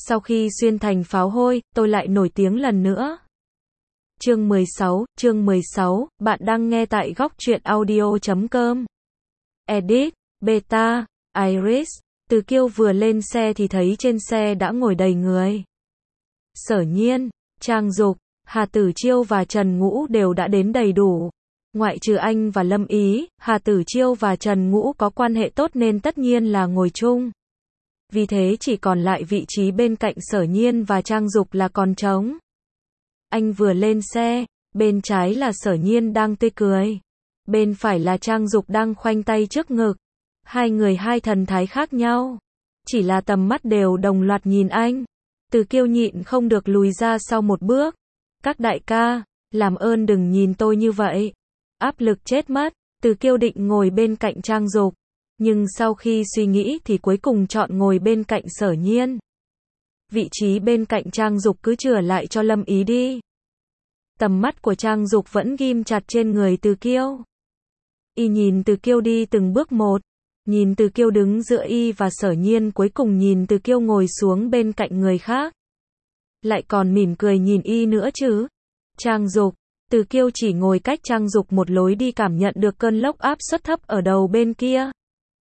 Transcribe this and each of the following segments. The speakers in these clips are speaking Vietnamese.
Sau khi xuyên thành pháo hôi, tôi lại nổi tiếng lần nữa. Chương 16, bạn đang nghe tại góc truyện audio.com. Edit, Beta, Iris. Từ Kiêu vừa lên xe thì thấy trên xe đã ngồi đầy người. Sở Nhiên, Trang Dục, Hà Tử Chiêu và Trần Ngũ đều đã đến đầy đủ. Ngoại trừ anh và Lâm Ý, Hà Tử Chiêu và Trần Ngũ có quan hệ tốt nên tất nhiên là ngồi chung. Vì thế chỉ còn lại vị trí bên cạnh Sở Nhiên và Trang Dục là còn trống. Anh vừa lên xe, bên trái là Sở Nhiên đang tươi cười. Bên phải là Trang Dục đang khoanh tay trước ngực. Hai người hai thần thái khác nhau. Chỉ là tầm mắt đều đồng loạt nhìn anh. Từ Kiêu nhịn không được lùi ra sau một bước. Các đại ca, làm ơn đừng nhìn tôi như vậy. Áp lực chết mất. Từ Kiêu định ngồi bên cạnh Trang Dục. Nhưng sau khi suy nghĩ thì cuối cùng chọn ngồi bên cạnh Sở Nhiên. Vị trí bên cạnh Trang Dục cứ chừa lại cho Lâm Ý đi. Tầm mắt của Trang Dục vẫn ghim chặt trên người Từ Kiêu. Y nhìn Từ Kiêu đi từng bước một. Nhìn Từ Kiêu đứng giữa y và Sở Nhiên, cuối cùng nhìn Từ Kiêu ngồi xuống bên cạnh người khác. Lại còn mỉm cười nhìn y nữa chứ. Trang Dục, Từ Kiêu chỉ ngồi cách Trang Dục một lối đi, cảm nhận được cơn lốc áp suất thấp ở đầu bên kia.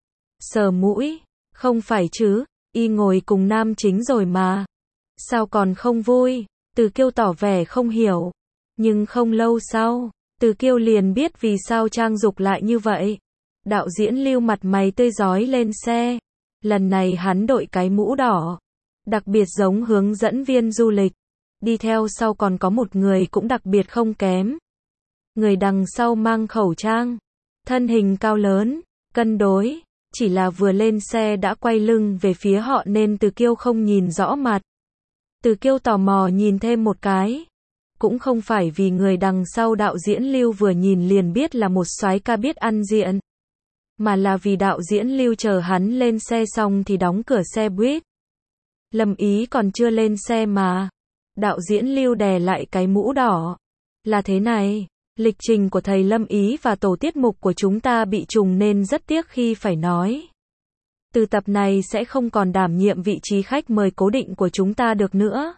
Sờ mũi, không phải chứ, y ngồi cùng nam chính rồi mà. Sao còn không vui? Từ Kiêu tỏ vẻ không hiểu. Nhưng không lâu sau, Từ Kiêu liền biết vì sao Trang Dục lại như vậy. Đạo diễn Lưu mặt mày tươi rói lên xe. Lần này hắn đội cái mũ đỏ. Đặc biệt giống hướng dẫn viên du lịch. Đi theo sau còn có một người cũng đặc biệt không kém. Người đằng sau mang khẩu trang. Thân hình cao lớn, cân đối. Chỉ là vừa lên xe đã quay lưng về phía họ nên Từ Kiêu không nhìn rõ mặt. Từ Kiêu tò mò nhìn thêm một cái. Cũng không phải vì người đằng sau đạo diễn Lưu vừa nhìn liền biết là một soái ca biết ăn diện. Mà là vì đạo diễn Lưu chờ hắn lên xe xong thì đóng cửa xe buýt. Lâm Ý còn chưa lên xe mà. Đạo diễn Lưu đè lại cái mũ đỏ. Là thế này, lịch trình của thầy Lâm Ý và tổ tiết mục của chúng ta bị trùng nên rất tiếc khi phải nói. Từ tập này sẽ không còn đảm nhiệm vị trí khách mời cố định của chúng ta được nữa.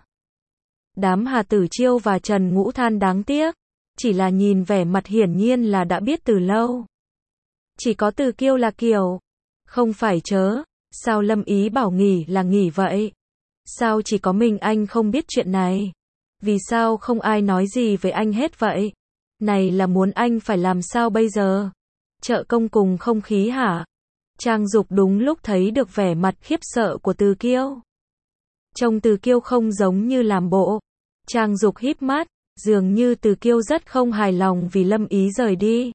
Đám Hà Tử Chiêu và Trần Ngũ than đáng tiếc. Chỉ là nhìn vẻ mặt hiển nhiên là đã biết từ lâu. Chỉ có Từ Kiêu là kiểu. Không phải chớ, sao Lâm Ý bảo nghỉ là nghỉ vậy? Sao chỉ có mình anh không biết chuyện này? Vì sao không ai nói gì với anh hết vậy? Này là muốn anh phải làm sao bây giờ? Trợ công cùng không khí hả? Trang Dục đúng lúc thấy được vẻ mặt khiếp sợ của Từ Kiêu. Trông Từ Kiêu không giống như làm bộ. Trang Dục híp mắt, dường như Từ Kiêu rất không hài lòng vì Lâm Ý rời đi.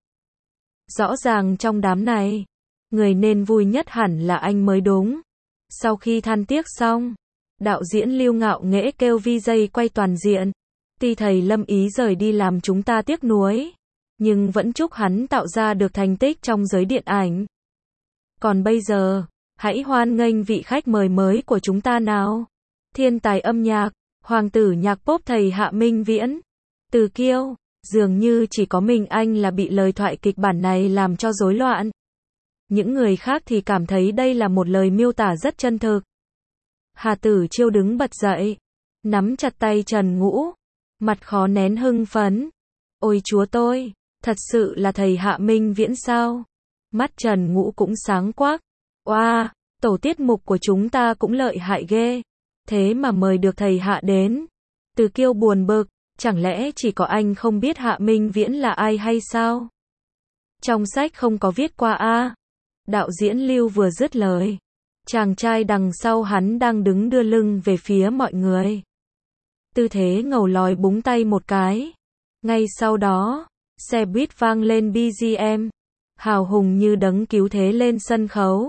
Rõ ràng trong đám này, người nên vui nhất hẳn là anh mới đúng. Sau khi than tiếc xong, đạo diễn Lưu ngạo nghễ kêu VJ quay toàn diện. Tuy thầy Lâm Ý rời đi làm chúng ta tiếc nuối, nhưng vẫn chúc hắn tạo ra được thành tích trong giới điện ảnh. Còn bây giờ, hãy hoan nghênh vị khách mời mới của chúng ta nào. Thiên tài âm nhạc, hoàng tử nhạc pop thầy Hạ Minh Viễn. Từ Kiêu, dường như chỉ có mình anh là bị lời thoại kịch bản này làm cho rối loạn. Những người khác thì cảm thấy đây là một lời miêu tả rất chân thực. Hà Tử Chiêu đứng bật dậy, nắm chặt tay Trần Ngũ, mặt khó nén hưng phấn. Ôi chúa tôi, thật sự là thầy Hạ Minh Viễn sao? Mắt Trần Ngũ cũng sáng quắc. Oa, tổ tiết mục của chúng ta cũng lợi hại ghê. Thế mà mời được thầy Hạ đến. Từ Kiêu buồn bực, chẳng lẽ chỉ có anh không biết Hạ Minh Viễn là ai hay sao? Trong sách không có viết qua a. Đạo diễn Lưu vừa dứt lời, chàng trai đằng sau hắn đang đứng đưa lưng về phía mọi người. Tư thế ngầu lòi búng tay một cái. Ngay sau đó, xe buýt vang lên BGM. Hào hùng như đấng cứu thế lên sân khấu.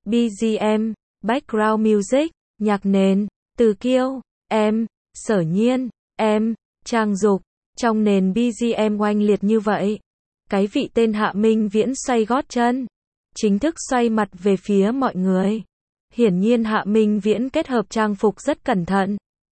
BGM, background music, nhạc nền, Từ Kiêu, em, Sở Nhiên, em, Trang Dục. Trong nền BGM oanh liệt như vậy, cái vị tên Hạ Minh Viễn xoay gót chân, chính thức xoay mặt về phía mọi người. Hiển nhiên Hạ Minh Viễn kết hợp trang phục rất cẩn thận.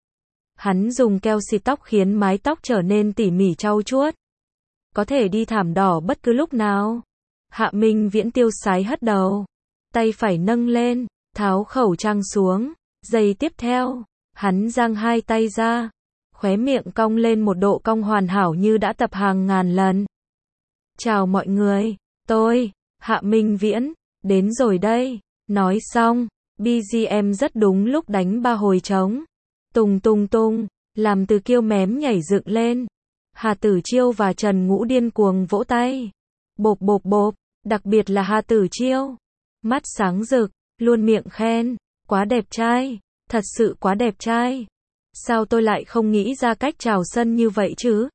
Hắn dùng keo xịt tóc khiến mái tóc trở nên tỉ mỉ trau chuốt. Có thể đi thảm đỏ bất cứ lúc nào. Hạ Minh Viễn tiêu sái hất đầu. Tay phải nâng lên, tháo khẩu trang xuống. Giây tiếp theo, Hắn giang hai tay ra, khóe miệng cong lên một độ cong hoàn hảo như đã tập hàng ngàn lần. Chào mọi người, tôi, Hạ Minh Viễn, đến rồi đây. Nói xong, BGM rất đúng lúc đánh 3 hồi trống. Tùng tùng tùng, làm Từ Kiêu mém nhảy dựng lên. Hà Tử Chiêu và Trần Ngũ điên cuồng vỗ tay. Bộp bộp bộp, đặc biệt là Hà Tử Chiêu. Mắt sáng rực, luôn miệng khen, quá đẹp trai, thật sự quá đẹp trai. Sao tôi lại không nghĩ ra cách chào sân như vậy chứ?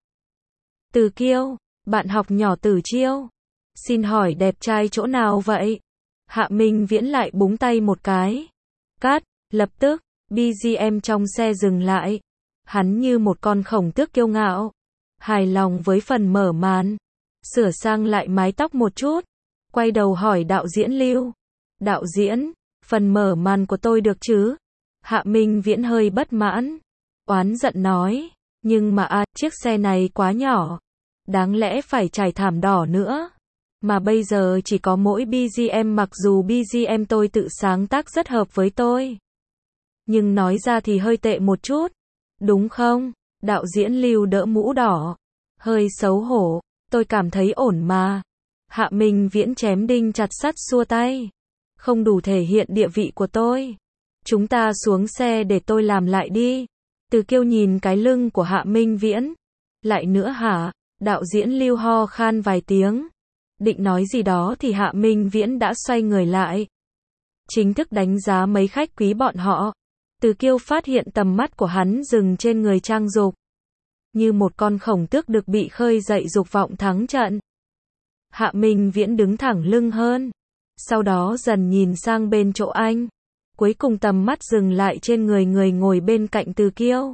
Từ Kiêu, bạn học nhỏ Tử Chiêu. Xin hỏi đẹp trai chỗ nào vậy? Hạ Minh Viễn lại búng tay một cái. Cắt, lập tức, BGM trong xe dừng lại. Hắn như một con khổng tước kiêu ngạo. Hài lòng với phần mở màn. Sửa sang lại mái tóc một chút. Quay đầu hỏi đạo diễn Lưu. Đạo diễn, phần mở màn của tôi được chứ? Hạ Minh Viễn hơi bất mãn. Oán giận nói. Nhưng mà chiếc xe này quá nhỏ. Đáng lẽ phải trải thảm đỏ nữa. Mà bây giờ chỉ có mỗi BGM, mặc dù BGM tôi tự sáng tác rất hợp với tôi. Nhưng nói ra thì hơi tệ một chút. Đúng không? Đạo diễn Lưu đỡ mũ đỏ. Hơi xấu hổ. Tôi cảm thấy ổn mà. Hạ Minh Viễn chém đinh chặt sắt xua tay. Không đủ thể hiện địa vị của tôi. Chúng ta xuống xe để tôi làm lại đi. Từ Kiêu nhìn cái lưng của Hạ Minh Viễn. Lại nữa hả? Đạo diễn Lưu ho khan vài tiếng. Định nói gì đó thì Hạ Minh Viễn đã xoay người lại. Chính thức đánh giá mấy khách quý bọn họ. Từ Kiêu phát hiện tầm mắt của hắn dừng trên người Trang Dục. Như một con khổng tước được bị khơi dậy dục vọng thắng trận. Hạ Minh Viễn đứng thẳng lưng hơn. Sau đó dần nhìn sang bên chỗ anh. Cuối cùng tầm mắt dừng lại trên người người ngồi bên cạnh Từ Kiêu.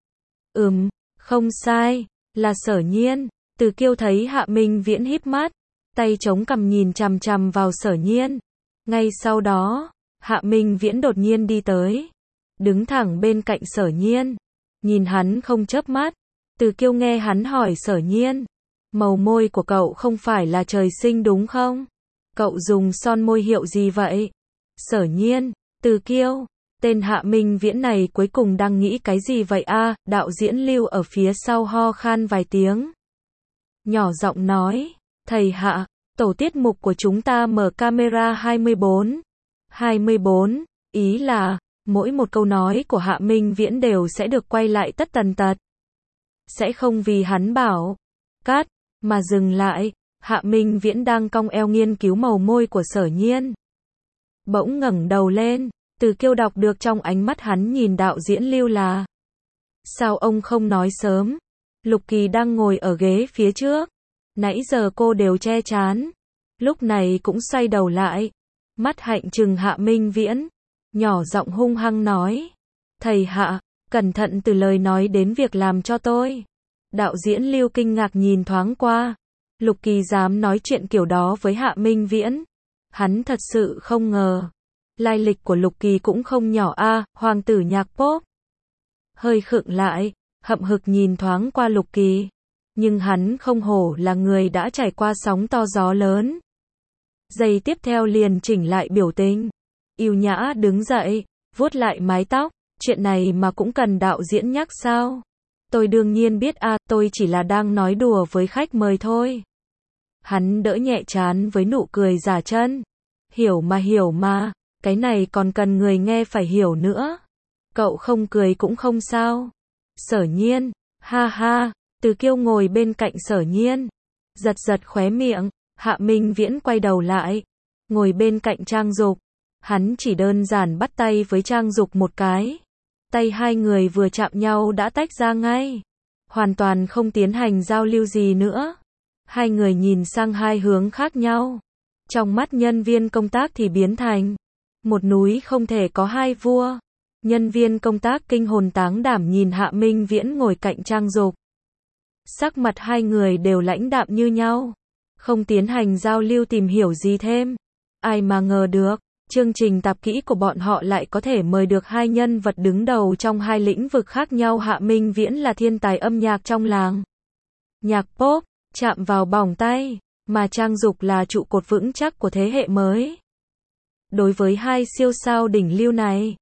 Không sai, là Sở Nhiên. Từ Kiêu thấy Hạ Minh Viễn híp mắt. Tay chống cằm nhìn chằm chằm vào Sở Nhiên. Ngay sau đó, Hạ Minh Viễn đột nhiên đi tới. Đứng thẳng bên cạnh Sở Nhiên. Nhìn hắn không chớp mắt. Từ Kiêu nghe hắn hỏi Sở Nhiên. Màu môi của cậu không phải là trời sinh đúng không? Cậu dùng son môi hiệu gì vậy? Sở Nhiên, Từ Kiêu. Tên Hạ Minh Viễn này cuối cùng đang nghĩ cái gì vậy a? Đạo diễn Lưu ở phía sau ho khan vài tiếng. Nhỏ giọng nói. Thầy Hạ, tổ tiết mục của chúng ta mở camera 24. 24, ý là, mỗi một câu nói của Hạ Minh Viễn đều sẽ được quay lại tất tần tật. Sẽ không vì hắn bảo, cắt, mà dừng lại. Hạ Minh Viễn đang cong eo nghiên cứu màu môi của Sở Nhiên. Bỗng ngẩng đầu lên, Từ Kiêu đọc được trong ánh mắt hắn nhìn đạo diễn Lưu là. Sao ông không nói sớm? Lục Kỳ đang ngồi ở ghế phía trước. Nãy giờ cô đều che chán. Lúc này cũng xoay đầu lại. Mắt hạnh trừng Hạ Minh Viễn. Nhỏ giọng hung hăng nói. Thầy Hạ, cẩn thận từ lời nói đến việc làm cho tôi. Đạo diễn Lưu kinh ngạc nhìn thoáng qua. Lục Kỳ dám nói chuyện kiểu đó với Hạ Minh Viễn. Hắn thật sự không ngờ. Lai lịch của Lục Kỳ cũng không nhỏ a, hoàng tử nhạc pop. Hơi khựng lại, hậm hực nhìn thoáng qua Lục Kỳ. Nhưng hắn không hổ là người đã trải qua sóng to gió lớn. Giây tiếp theo liền chỉnh lại biểu tình. Yêu nhã đứng dậy, vuốt lại mái tóc. Chuyện này mà cũng cần đạo diễn nhắc sao? Tôi đương nhiên biết a, tôi chỉ là đang nói đùa với khách mời thôi. Hắn đỡ nhẹ trán với nụ cười giả chân. Hiểu mà, cái này còn cần người nghe phải hiểu nữa. Cậu không cười cũng không sao. Sở Nhiên, ha ha. Từ Kiêu ngồi bên cạnh Sở Nhiên. Giật giật khóe miệng. Hạ Minh Viễn quay đầu lại. Ngồi bên cạnh Trang Dục. Hắn chỉ đơn giản bắt tay với Trang Dục một cái. Tay hai người vừa chạm nhau đã tách ra ngay. Hoàn toàn không tiến hành giao lưu gì nữa. Hai người nhìn sang hai hướng khác nhau. Trong mắt nhân viên công tác thì biến thành một núi không thể có hai vua. Nhân viên công tác kinh hồn táng đảm nhìn Hạ Minh Viễn ngồi cạnh Trang Dục. Sắc mặt hai người đều lãnh đạm như nhau. Không tiến hành giao lưu tìm hiểu gì thêm. Ai mà ngờ được, chương trình tạp kỹ của bọn họ lại có thể mời được hai nhân vật đứng đầu trong hai lĩnh vực khác nhau. Hạ Minh Viễn là thiên tài âm nhạc trong làng nhạc pop, chạm vào bỏng tay, mà Trang Dục là trụ cột vững chắc của thế hệ mới. Đối với hai siêu sao đỉnh lưu này,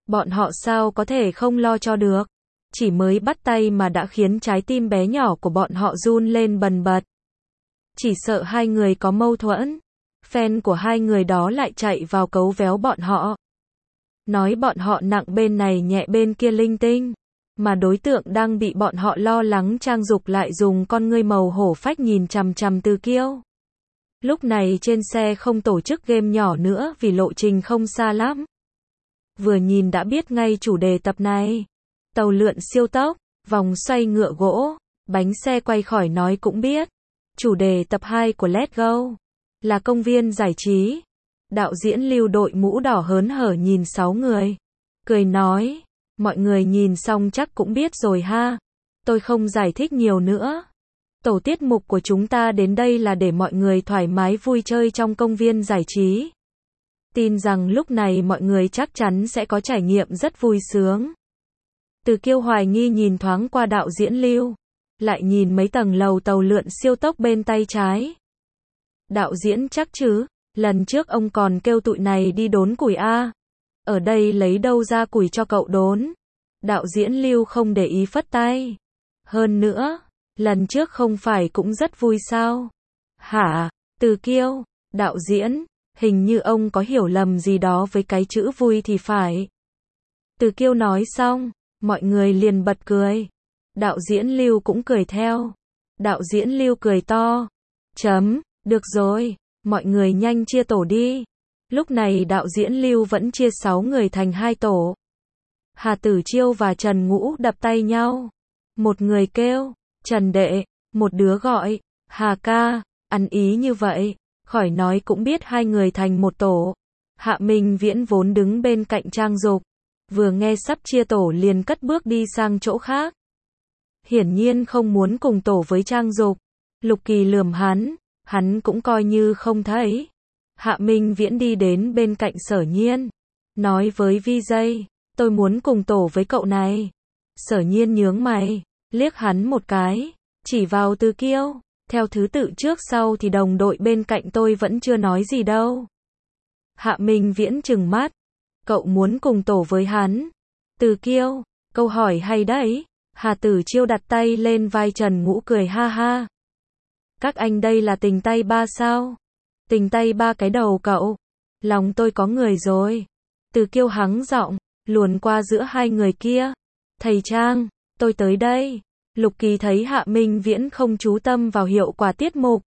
Bọn họ sao có thể không lo cho được. Chỉ mới bắt tay mà đã khiến trái tim bé nhỏ của bọn họ run lên bần bật. Chỉ sợ hai người có mâu thuẫn. Fan của hai người đó lại chạy vào cấu véo bọn họ. Nói bọn họ nặng bên này nhẹ bên kia linh tinh. Mà đối tượng đang bị bọn họ lo lắng Trang Dục lại dùng con ngươi màu hổ phách nhìn chằm chằm Từ Kiêu. Lúc này trên xe không tổ chức game nhỏ nữa vì lộ trình không xa lắm. Vừa nhìn đã biết ngay chủ đề tập này. Tàu lượn siêu tốc, vòng xoay ngựa gỗ, bánh xe quay khỏi nói cũng biết. Chủ đề tập 2 của Let's Go là công viên giải trí. Đạo diễn Lưu đội mũ đỏ hớn hở nhìn 6 người. Cười nói, mọi người nhìn xong chắc cũng biết rồi ha. Tôi không giải thích nhiều nữa. Tổ tiết mục của chúng ta đến đây là để mọi người thoải mái vui chơi trong công viên giải trí. Tin rằng lúc này mọi người chắc chắn sẽ có trải nghiệm rất vui sướng. Từ Kiêu hoài nghi nhìn thoáng qua đạo diễn Lưu. Lại nhìn mấy tầng lầu tàu lượn siêu tốc bên tay trái. Đạo diễn chắc chứ, lần trước ông còn kêu tụi này đi đốn củi a. Ở đây lấy đâu ra củi cho cậu đốn. Đạo diễn Lưu không để ý phất tay. Hơn nữa, lần trước không phải cũng rất vui sao? Hả? Từ Kiêu, đạo diễn, hình như ông có hiểu lầm gì đó với cái chữ vui thì phải. Từ Kiêu nói xong, mọi người liền bật cười. Đạo diễn Lưu cũng cười theo. Đạo diễn Lưu cười to. Được rồi, mọi người nhanh chia tổ đi. Lúc này đạo diễn Lưu vẫn chia 6 người thành 2 tổ. Hà Tử Chiêu và Trần Ngũ đập tay nhau. Một người kêu, Trần đệ, một đứa gọi, Hà ca, ăn ý như vậy, khỏi nói cũng biết hai người thành một tổ. Hạ Minh Viễn vốn đứng bên cạnh Trang Dục, vừa nghe sắp chia tổ liền cất bước đi sang chỗ khác. Hiển nhiên không muốn cùng tổ với Trang Dục. Lục Kỳ lườm hắn cũng coi như không thấy. Hạ Minh Viễn đi đến bên cạnh Sở Nhiên, nói với VJ, tôi muốn cùng tổ với cậu này. Sở Nhiên nhướng mày, liếc hắn một cái, chỉ vào Từ Kiêu, theo thứ tự trước sau thì đồng đội bên cạnh tôi vẫn chưa nói gì đâu. Hạ Minh Viễn trừng mắt, cậu muốn cùng tổ với hắn. Từ Kiêu, câu hỏi hay đấy. Hà Tử Chiêu đặt tay lên vai Trần Ngũ cười ha ha. Các anh đây là tình tay ba sao? Tình tay ba cái đầu cậu. Lòng tôi có người rồi. Từ Kiêu hắng giọng, luồn qua giữa hai người kia. Thầy Trang, tôi tới đây. Lục Kỳ thấy Hạ Minh Viễn không chú tâm vào hiệu quả tiết mục.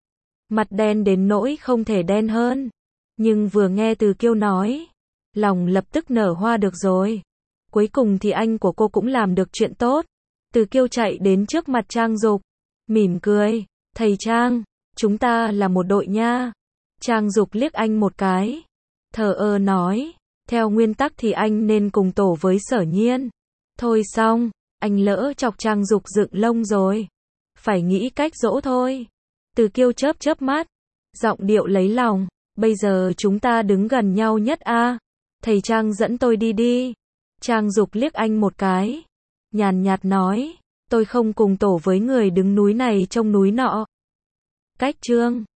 Mặt đen đến nỗi không thể đen hơn. Nhưng vừa nghe Từ Kiêu nói, lòng lập tức nở hoa được rồi. Cuối cùng thì anh của cô cũng làm được chuyện tốt. Từ Kiêu chạy đến trước mặt Trang Dục, mỉm cười, thầy Trang, chúng ta là một đội nha. Trang Dục liếc anh một cái, thờ ơ nói, theo nguyên tắc thì anh nên cùng tổ với Sở Nhiên. Thôi xong, anh lỡ chọc Trang Dục dựng lông rồi. Phải nghĩ cách dỗ thôi. Từ Kiêu chớp chớp mắt, giọng điệu lấy lòng, bây giờ chúng ta đứng gần nhau nhất a. Thầy Trang dẫn tôi đi đi. Trang Dục liếc anh một cái, nhàn nhạt nói, tôi không cùng tổ với người đứng núi này trông núi nọ. Cách chương